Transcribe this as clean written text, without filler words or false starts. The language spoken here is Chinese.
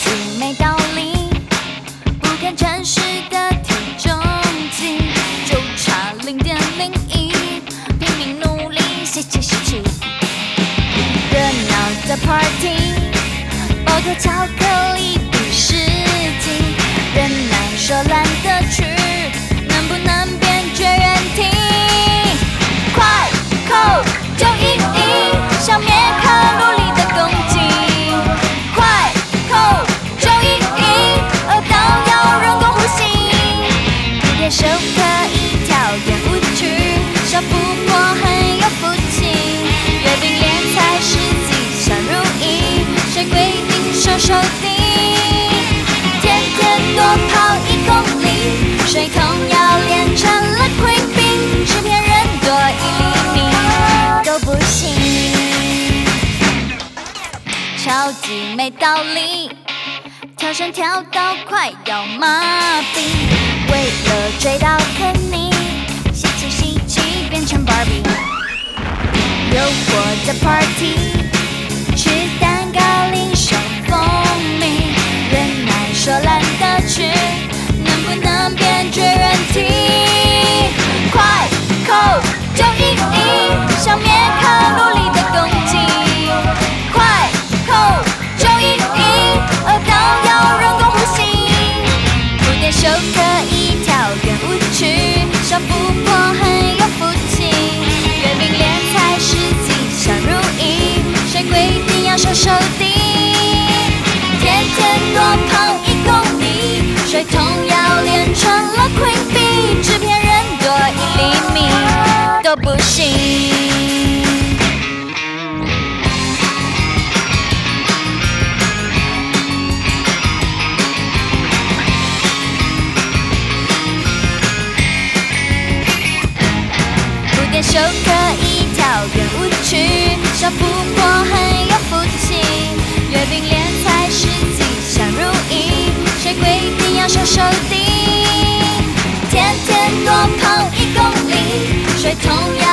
计没道理，不看真实的体重计，就差0.01，拼命努力，吸气。热闹的 party， 包括巧克力比试机，忍耐说懒得去，能不能变绝缘体？快扣911，消灭卡路里的攻击。快扣911，饿到要人工呼吸。蝴蝶手可以跳圆舞曲，小富婆很有福气。月饼莲才是吉祥如意，谁规定手低？天天多跑1公里，水桶要练成了 Queen， 制片人多1厘米都不行，超级没道理，跳绳跳到快要麻痹，为了追到肯尼，吸气变成 Barbie， 诱惑的 party， 吃蛋糕零手蜂蜜，忍耐说懒得去，能不能变绝缘体？快扣911，消灭卡路里的攻击。快扣911，饿到要人工呼吸。蝴蝶手可以跳圆舞曲，小富婆很有福气。月饼莲才是吉祥如意，谁规定要手低？天天多跑1公里，水桶要练成了 Queen Bee， 制片人多1厘米都不行。蝴蝶手可以跳圆舞曲，小富婆很有福气。月饼莲才是吉祥如意，谁规定要手低？天天多跑1公里，水桶要